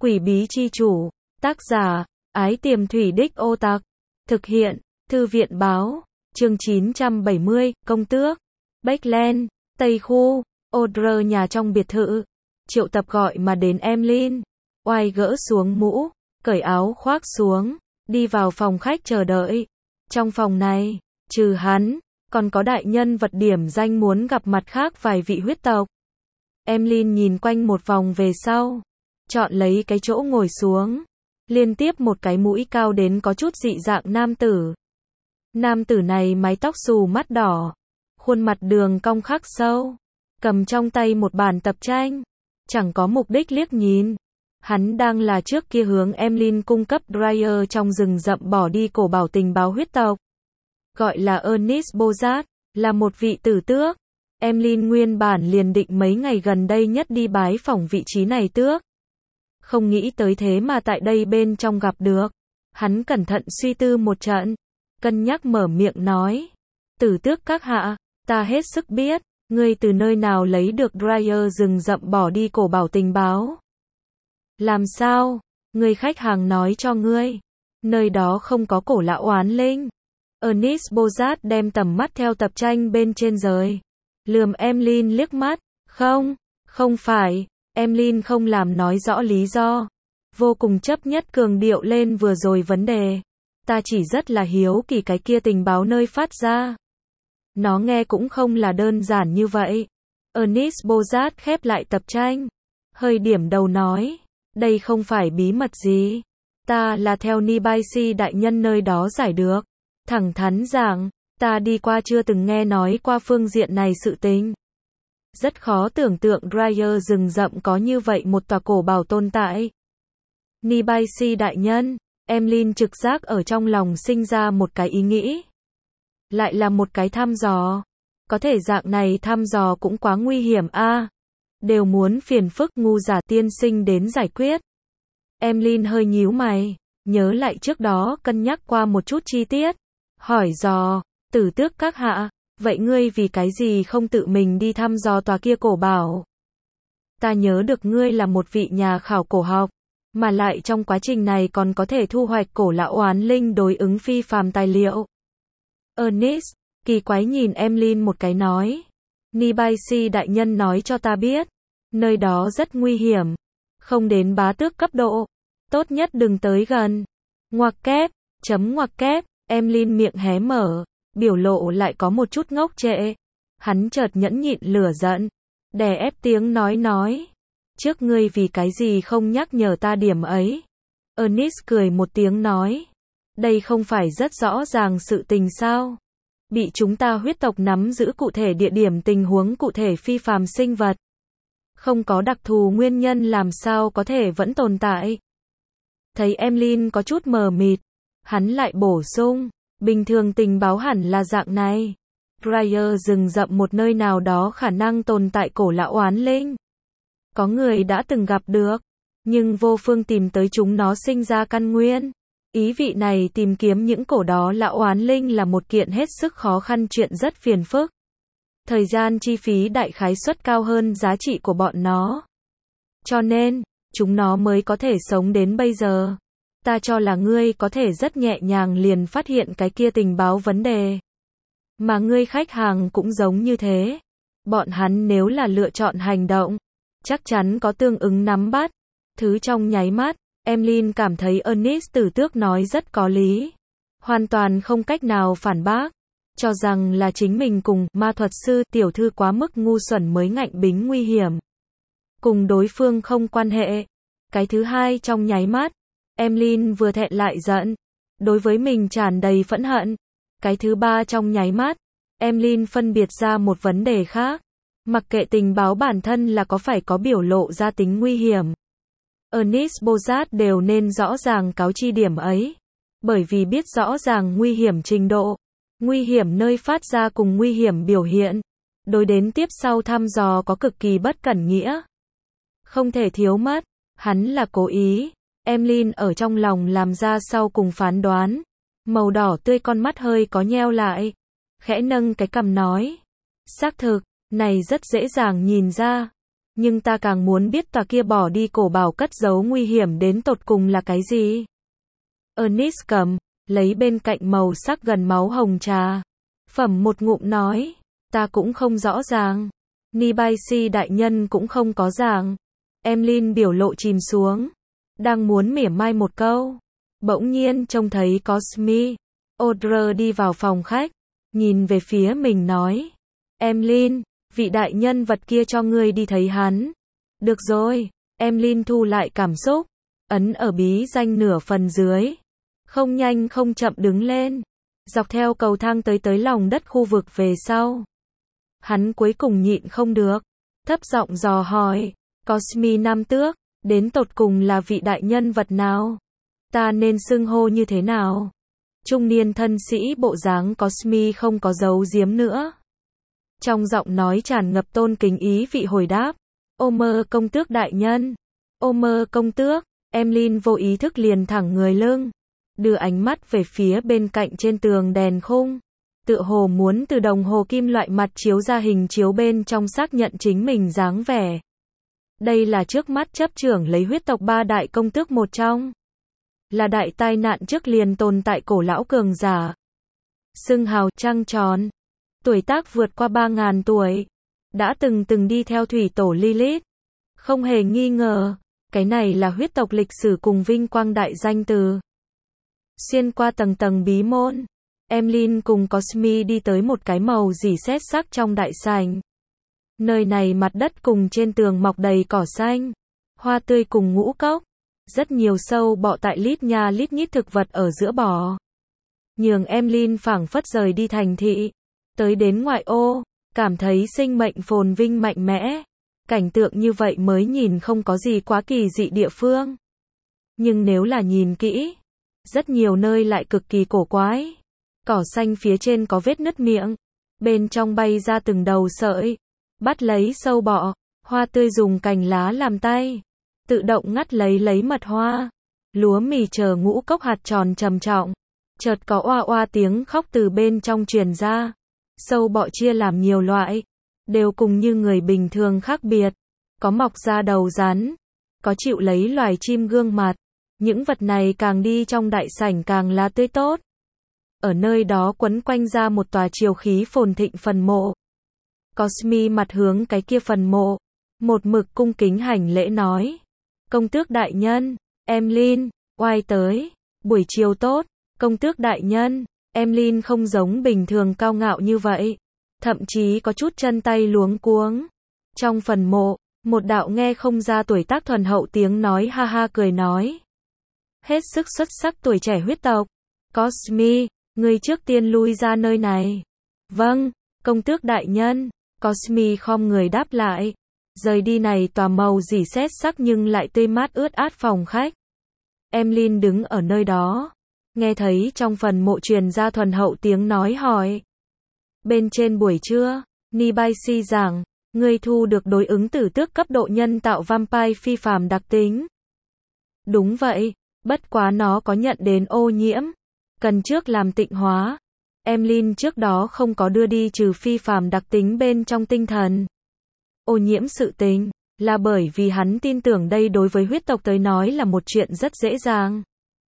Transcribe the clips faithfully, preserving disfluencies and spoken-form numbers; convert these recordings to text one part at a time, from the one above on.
Quỷ bí chi chủ, tác giả, Ái Tiềm Thủy Đích Ô Tặc, thực hiện, Thư viện báo, chương chín trăm bảy mươi, công tước, Bách Tây Khu, Odr nhà trong biệt thự, triệu tập gọi mà đến Emlyn, oai gỡ xuống mũ, cởi áo khoác xuống, đi vào phòng khách chờ đợi. Trong phòng này, trừ hắn, còn có đại nhân vật điểm danh muốn gặp mặt khác vài vị huyết tộc. Emlyn nhìn quanh một vòng về sau, chọn lấy cái chỗ ngồi xuống, liên tiếp một cái mũi cao đến có chút dị dạng nam tử. Nam tử này mái tóc xù mắt đỏ, khuôn mặt đường cong khắc sâu, cầm trong tay một bản tập tranh, chẳng có mục đích liếc nhìn. Hắn đang là trước kia hướng Emlyn cung cấp Dryer trong rừng rậm bỏ đi cổ bảo tình báo huyết tộc. Gọi là Ernest Bozat, là một vị tử tước. Emlyn nguyên bản liền định mấy ngày gần đây nhất đi bái phỏng vị trí này tước. Không nghĩ tới thế mà tại đây bên trong gặp được. Hắn cẩn thận suy tư một trận, cân nhắc mở miệng nói. Tử tước các hạ, ta hết sức biết, ngươi từ nơi nào lấy được Dryer rừng rậm bỏ đi cổ bảo tình báo. Làm sao? Người khách hàng nói cho ngươi. Nơi đó không có cổ lão oán linh. Ernest Bozat đem tầm mắt theo tập tranh bên trên rời. Lườm Emlyn liếc mắt. Không, không phải. Emlyn không làm nói rõ lý do. Vô cùng chấp nhất cường điệu lên vừa rồi vấn đề. Ta chỉ rất là hiếu kỳ cái kia tình báo nơi phát ra. Nó nghe cũng không là đơn giản như vậy. Ernest Bozat khép lại tập tranh. Hơi điểm đầu nói. Đây không phải bí mật gì. Ta là theo Nibaisi đại nhân nơi đó giải được. Thẳng thắn rằng, ta đi qua chưa từng nghe nói qua phương diện này sự tình. Rất khó tưởng tượng Dryer rừng rậm có như vậy một tòa cổ bảo tồn tại. Nibaisi đại nhân, Emlyn trực giác ở trong lòng sinh ra một cái ý nghĩ. Lại là một cái thăm dò. Có thể dạng này thăm dò cũng quá nguy hiểm a. À, đều muốn phiền phức ngu giả tiên sinh đến giải quyết. Emlyn hơi nhíu mày, nhớ lại trước đó cân nhắc qua một chút chi tiết. Hỏi dò, tử tước các hạ, vậy ngươi vì cái gì không tự mình đi thăm dò tòa kia cổ bảo? Ta nhớ được ngươi là một vị nhà khảo cổ học, mà lại trong quá trình này còn có thể thu hoạch cổ lão oán linh đối ứng phi phàm tài liệu. Ernest, kỳ quái nhìn Emlyn một cái nói. Nibaisi đại nhân nói cho ta biết, nơi đó rất nguy hiểm, không đến bá tước cấp độ, tốt nhất đừng tới gần. Ngoặc kép, chấm ngoặc kép, Emlyn miệng hé mở, biểu lộ lại có một chút ngốc trệ. Hắn chợt nhẫn nhịn lửa giận, đè ép tiếng nói nói. Trước ngươi vì cái gì không nhắc nhở ta điểm ấy? Ernest cười một tiếng nói. Đây không phải rất rõ ràng sự tình sao? Bị chúng ta huyết tộc nắm giữ cụ thể địa điểm tình huống cụ thể phi phàm sinh vật. Không có đặc thù nguyên nhân làm sao có thể vẫn tồn tại. Thấy Emlyn có chút mờ mịt, hắn lại bổ sung, bình thường tình báo hẳn là dạng này. Dryer rừng rậm một nơi nào đó khả năng tồn tại cổ lão oán linh. Có người đã từng gặp được, nhưng vô phương tìm tới chúng nó sinh ra căn nguyên. Ý vị này tìm kiếm những cổ đó lão oán linh là một kiện hết sức khó khăn chuyện rất phiền phức. Thời gian chi phí đại khái suất cao hơn giá trị của bọn nó. Cho nên, chúng nó mới có thể sống đến bây giờ. Ta cho là ngươi có thể rất nhẹ nhàng liền phát hiện cái kia tình báo vấn đề. Mà ngươi khách hàng cũng giống như thế. Bọn hắn nếu là lựa chọn hành động, chắc chắn có tương ứng nắm bắt. Thứ trong nháy mắt, Emlyn cảm thấy Ernest tử tước nói rất có lý. Hoàn toàn không cách nào phản bác. Cho rằng là chính mình cùng ma thuật sư tiểu thư quá mức ngu xuẩn mới ngạnh bính nguy hiểm. Cùng đối phương không quan hệ. Cái thứ hai trong nháy mắt, Emlyn vừa thẹn lại giận. Đối với mình tràn đầy phẫn hận. Cái thứ ba trong nháy mắt, Emlyn phân biệt ra một vấn đề khác. Mặc kệ tình báo bản thân là có phải có biểu lộ ra tính nguy hiểm. Ernest Bozat đều nên rõ ràng cáo chi điểm ấy. Bởi vì biết rõ ràng nguy hiểm trình độ, nguy hiểm nơi phát ra cùng nguy hiểm biểu hiện. Đối đến tiếp sau thăm dò có cực kỳ bất cẩn nghĩa. Không thể thiếu mất, hắn là cố ý. Emlyn ở trong lòng làm ra sau cùng phán đoán. Màu đỏ tươi con mắt hơi có nheo lại. Khẽ nâng cái cằm nói. Xác thực, này rất dễ dàng nhìn ra. Nhưng ta càng muốn biết tòa kia bỏ đi cổ bảo cất giấu nguy hiểm đến tột cùng là cái gì. Ernest cầm, lấy bên cạnh màu sắc gần máu hồng trà. Phẩm một ngụm nói, ta cũng không rõ ràng. Nibaisi đại nhân cũng không có ràng. Emlyn biểu lộ chìm xuống. Đang muốn mỉa mai một câu. Bỗng nhiên trông thấy Cosme. Audre đi vào phòng khách. Nhìn về phía mình nói. Emlyn, vị đại nhân vật kia cho ngươi đi thấy hắn. Được rồi. Emlyn thu lại cảm xúc. Ấn ở bí danh nửa phần dưới. Không nhanh không chậm đứng lên. Dọc theo cầu thang tới tới lòng đất khu vực về sau. Hắn cuối cùng nhịn không được. Thấp giọng dò hỏi. Cosme Nam Tước, đến tột cùng là vị đại nhân vật nào? Ta nên xưng hô như thế nào? Trung niên thân sĩ bộ dáng Cosme không có giấu giếm nữa. Trong giọng nói tràn ngập tôn kính ý vị hồi đáp. Omer công tước đại nhân. Omer công tước. Emlyn vô ý thức liền thẳng người lưng. Đưa ánh mắt về phía bên cạnh trên tường đèn khung. Tựa hồ muốn từ đồng hồ kim loại mặt chiếu ra hình chiếu bên trong xác nhận chính mình dáng vẻ. Đây là trước mắt chấp trưởng lấy huyết tộc ba đại công tước một trong. Là đại tai nạn trước liền tồn tại cổ lão cường giả. Xưng hào trăng tròn. Tuổi tác vượt qua ba ngàn tuổi. Đã từng từng đi theo thủy tổ Lilith. Không hề nghi ngờ, cái này là huyết tộc lịch sử cùng vinh quang đại danh từ. Xuyên qua tầng tầng bí môn. Emlyn cùng Cosme đi tới một cái màu rỉ sét sắc trong đại sảnh. Nơi này mặt đất cùng trên tường mọc đầy cỏ xanh, hoa tươi cùng ngũ cốc. Rất nhiều sâu bọ tại lít nha lít nhít thực vật ở giữa bò. Nhường Emlyn phảng phất rời đi thành thị. Tới đến ngoại ô, cảm thấy sinh mệnh phồn vinh mạnh mẽ. Cảnh tượng như vậy mới nhìn không có gì quá kỳ dị địa phương. Nhưng nếu là nhìn kỹ, rất nhiều nơi lại cực kỳ cổ quái. Cỏ xanh phía trên có vết nứt miệng. Bên trong bay ra từng đầu sợi. Bắt lấy sâu bọ. Hoa tươi dùng cành lá làm tay. Tự động ngắt lấy lấy mật hoa. Lúa mì chờ ngũ cốc hạt tròn trầm trọng. Chợt có oa oa tiếng khóc từ bên trong truyền ra. Sâu bọ chia làm nhiều loại. Đều cùng như người bình thường khác biệt. Có mọc ra đầu rắn. Có chịu lấy loài chim gương mặt. Những vật này càng đi trong đại sảnh càng là tươi tốt. Ở nơi đó quấn quanh ra một tòa triều khí phồn thịnh phần mộ. Cosme mặt hướng cái kia phần mộ. Một mực cung kính hành lễ nói. Công tước đại nhân, Emlyn, oai tới. Buổi chiều tốt, công tước đại nhân. Emlyn không giống bình thường cao ngạo như vậy. Thậm chí có chút chân tay luống cuống. Trong phần mộ, một đạo nghe không ra tuổi tác thuần hậu tiếng nói ha ha cười nói. Hết sức xuất sắc tuổi trẻ huyết tộc. Cosme, ngươi trước tiên lui ra nơi này. Vâng, công tước đại nhân. Cosme khom người đáp lại. Rời đi này tòa màu rỉ sét sắc nhưng lại tươi mát ướt át phòng khách. Emlyn đứng ở nơi đó. Nghe thấy trong phần mộ truyền ra thuần hậu tiếng nói hỏi. Bên trên buổi trưa, Nibaisi giảng, ngươi thu được đối ứng tử tước cấp độ nhân tạo vampire phi phàm đặc tính. Đúng vậy, bất quá nó có nhận đến ô nhiễm. Cần trước làm tịnh hóa. Emlyn trước đó không có đưa đi trừ phi phàm đặc tính bên trong tinh thần. Ô nhiễm sự tình, là bởi vì hắn tin tưởng đây đối với huyết tộc tới nói là một chuyện rất dễ dàng.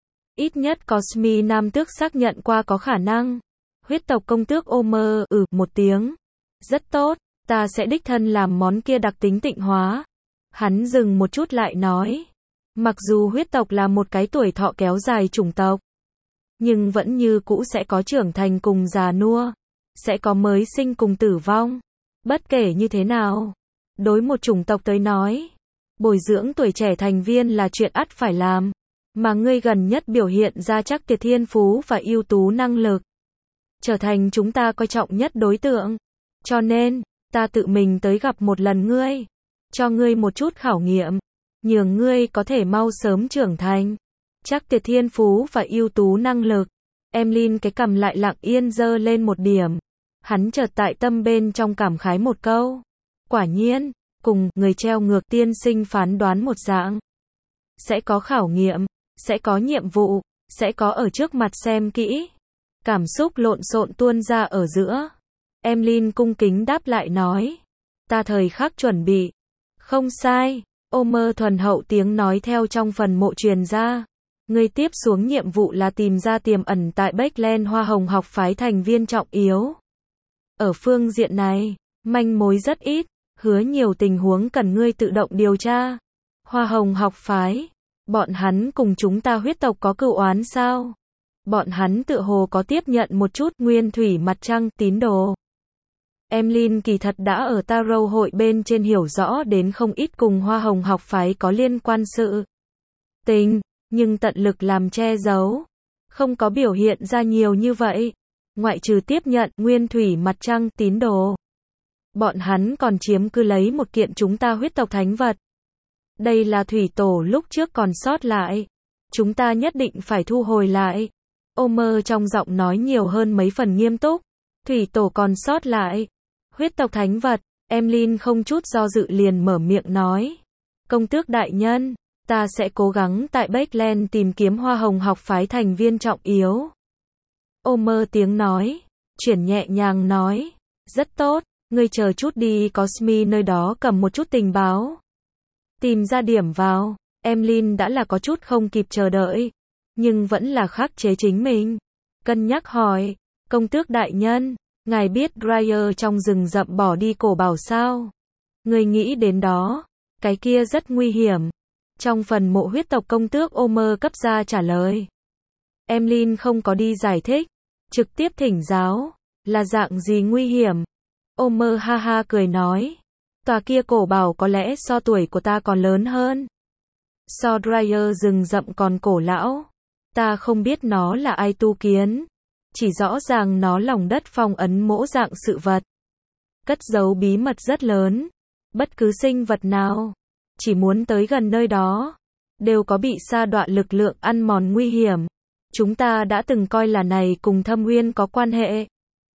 Ít nhất Cosme Nam Tước xác nhận qua có khả năng. Huyết tộc công tước Omer, ừ, một tiếng. Rất tốt, ta sẽ đích thân làm món kia đặc tính tịnh hóa. Hắn dừng một chút lại nói. Mặc dù huyết tộc là một cái tuổi thọ kéo dài chủng tộc, nhưng vẫn như cũ sẽ có trưởng thành cùng già nua. Sẽ có mới sinh cùng tử vong. Bất kể như thế nào, đối một chủng tộc tới nói, bồi dưỡng tuổi trẻ thành viên là chuyện ắt phải làm. Mà ngươi gần nhất biểu hiện ra chắc tuyệt thiên phú và ưu tú năng lực. Trở thành chúng ta coi trọng nhất đối tượng. Cho nên, ta tự mình tới gặp một lần ngươi. Cho ngươi một chút khảo nghiệm. Nhường ngươi có thể mau sớm trưởng thành. Chắc tuyệt thiên phú và ưu tú năng lực. Emlyn cái cằm lại lặng yên giơ lên một điểm. Hắn chợt tại tâm bên trong cảm khái một câu. Quả nhiên, cùng người treo ngược tiên sinh phán đoán một dạng. Sẽ có khảo nghiệm, sẽ có nhiệm vụ, sẽ có ở trước mặt xem kỹ. Cảm xúc lộn xộn tuôn ra ở giữa. Emlyn cung kính đáp lại nói. Ta thời khắc chuẩn bị. Không sai, Homer thuần hậu tiếng nói theo trong phần mộ truyền ra. Ngươi tiếp xuống nhiệm vụ là tìm ra tiềm ẩn tại Backland Hoa Hồng học phái thành viên trọng yếu. Ở phương diện này, manh mối rất ít, hứa nhiều tình huống cần ngươi tự động điều tra. Hoa Hồng học phái, bọn hắn cùng chúng ta huyết tộc có cựu oán sao? Bọn hắn tựa hồ có tiếp nhận một chút nguyên thủy mặt trăng tín đồ. Emlyn kỳ thật đã ở Tarot hội bên trên hiểu rõ đến không ít cùng Hoa Hồng học phái có liên quan sự tình, nhưng tận lực làm che giấu, không có biểu hiện ra nhiều như vậy. Ngoại trừ tiếp nhận nguyên thủy mặt trăng tín đồ, bọn hắn còn chiếm cứ lấy một kiện chúng ta huyết tộc thánh vật. Đây là thủy tổ lúc trước còn sót lại, chúng ta nhất định phải thu hồi lại. Homer trong giọng nói nhiều hơn mấy phần nghiêm túc. Thủy tổ còn sót lại, huyết tộc thánh vật. Emlyn không chút do dự liền mở miệng nói. Công tước đại nhân, ta sẽ cố gắng tại Backland tìm kiếm Hoa Hồng học phái thành viên trọng yếu. Homer tiếng nói, chuyển nhẹ nhàng nói. Rất tốt, ngươi chờ chút đi Cosme nơi đó cầm một chút tình báo. Tìm ra điểm vào, Emlyn đã là có chút không kịp chờ đợi, nhưng vẫn là khắc chế chính mình. Cân nhắc hỏi, công tước đại nhân, ngài biết Dryer trong rừng rậm bỏ đi cổ bảo sao? Ngươi nghĩ đến đó, cái kia rất nguy hiểm. Trong phần mộ huyết tộc công tước Homer cấp ra trả lời. Emlyn không có đi giải thích, trực tiếp thỉnh giáo, là dạng gì nguy hiểm? Homer ha ha cười nói, tòa kia cổ bảo có lẽ so tuổi của ta còn lớn hơn. So Dryer rừng rậm còn cổ lão. Ta không biết nó là ai tu kiến, chỉ rõ ràng nó lòng đất phong ấn mỗ dạng sự vật, cất giấu bí mật rất lớn. Bất cứ sinh vật nào chỉ muốn tới gần nơi đó, đều có bị sa đọa lực lượng ăn mòn nguy hiểm. Chúng ta đã từng coi là này cùng Thâm Uyên có quan hệ.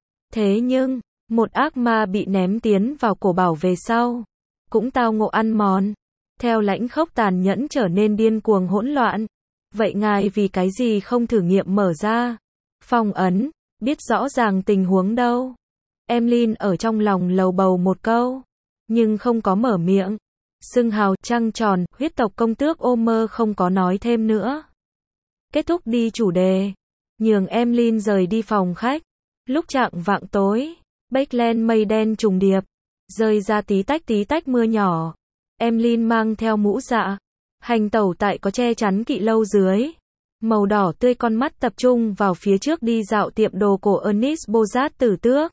Thế nhưng, một ác ma bị ném tiến vào cổ bảo về sau, cũng tao ngộ ăn mòn, theo lãnh khốc tàn nhẫn trở nên điên cuồng hỗn loạn. Vậy ngài vì cái gì không thử nghiệm mở ra phong ấn, biết rõ ràng tình huống đâu? Emlyn ở trong lòng lầu bầu một câu, nhưng không có mở miệng. Xưng hào trăng tròn, huyết tộc công tước Homer không có nói thêm nữa. Kết thúc đi chủ đề, nhường Emlyn rời đi phòng khách. Lúc chạng vạng tối, Backland mây đen trùng điệp, rơi ra tí tách tí tách mưa nhỏ. Emlyn mang theo mũ dạ, hành tẩu tại có che chắn kỵ lâu dưới. Màu đỏ tươi con mắt tập trung vào phía trước đi dạo tiệm đồ cổ Ernest Bozat tử tước.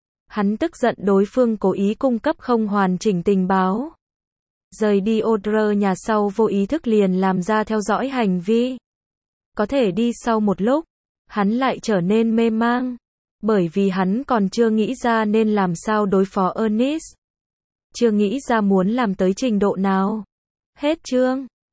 Hắn tức giận đối phương cố ý cung cấp không hoàn chỉnh tình báo. Rời đi Odre nhà sau vô ý thức liền làm ra theo dõi hành vi. Có thể đi sau một lúc, hắn lại trở nên mê mang. Bởi vì hắn còn chưa nghĩ ra nên làm sao đối phó Ernest. Chưa nghĩ ra muốn làm tới trình độ nào. Hết chương.